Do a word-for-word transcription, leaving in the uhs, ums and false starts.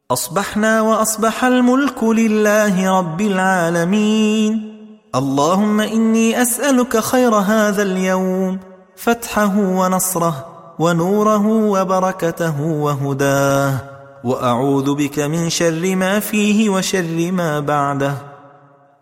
أصبحنا وأصبح الملك لله رب العالمين. اللهم إني أسألك خير هذا اليوم، فتحه ونصره ونوره وبركته وهداه، وأعوذ بك من شر ما فيه وشر ما بعده.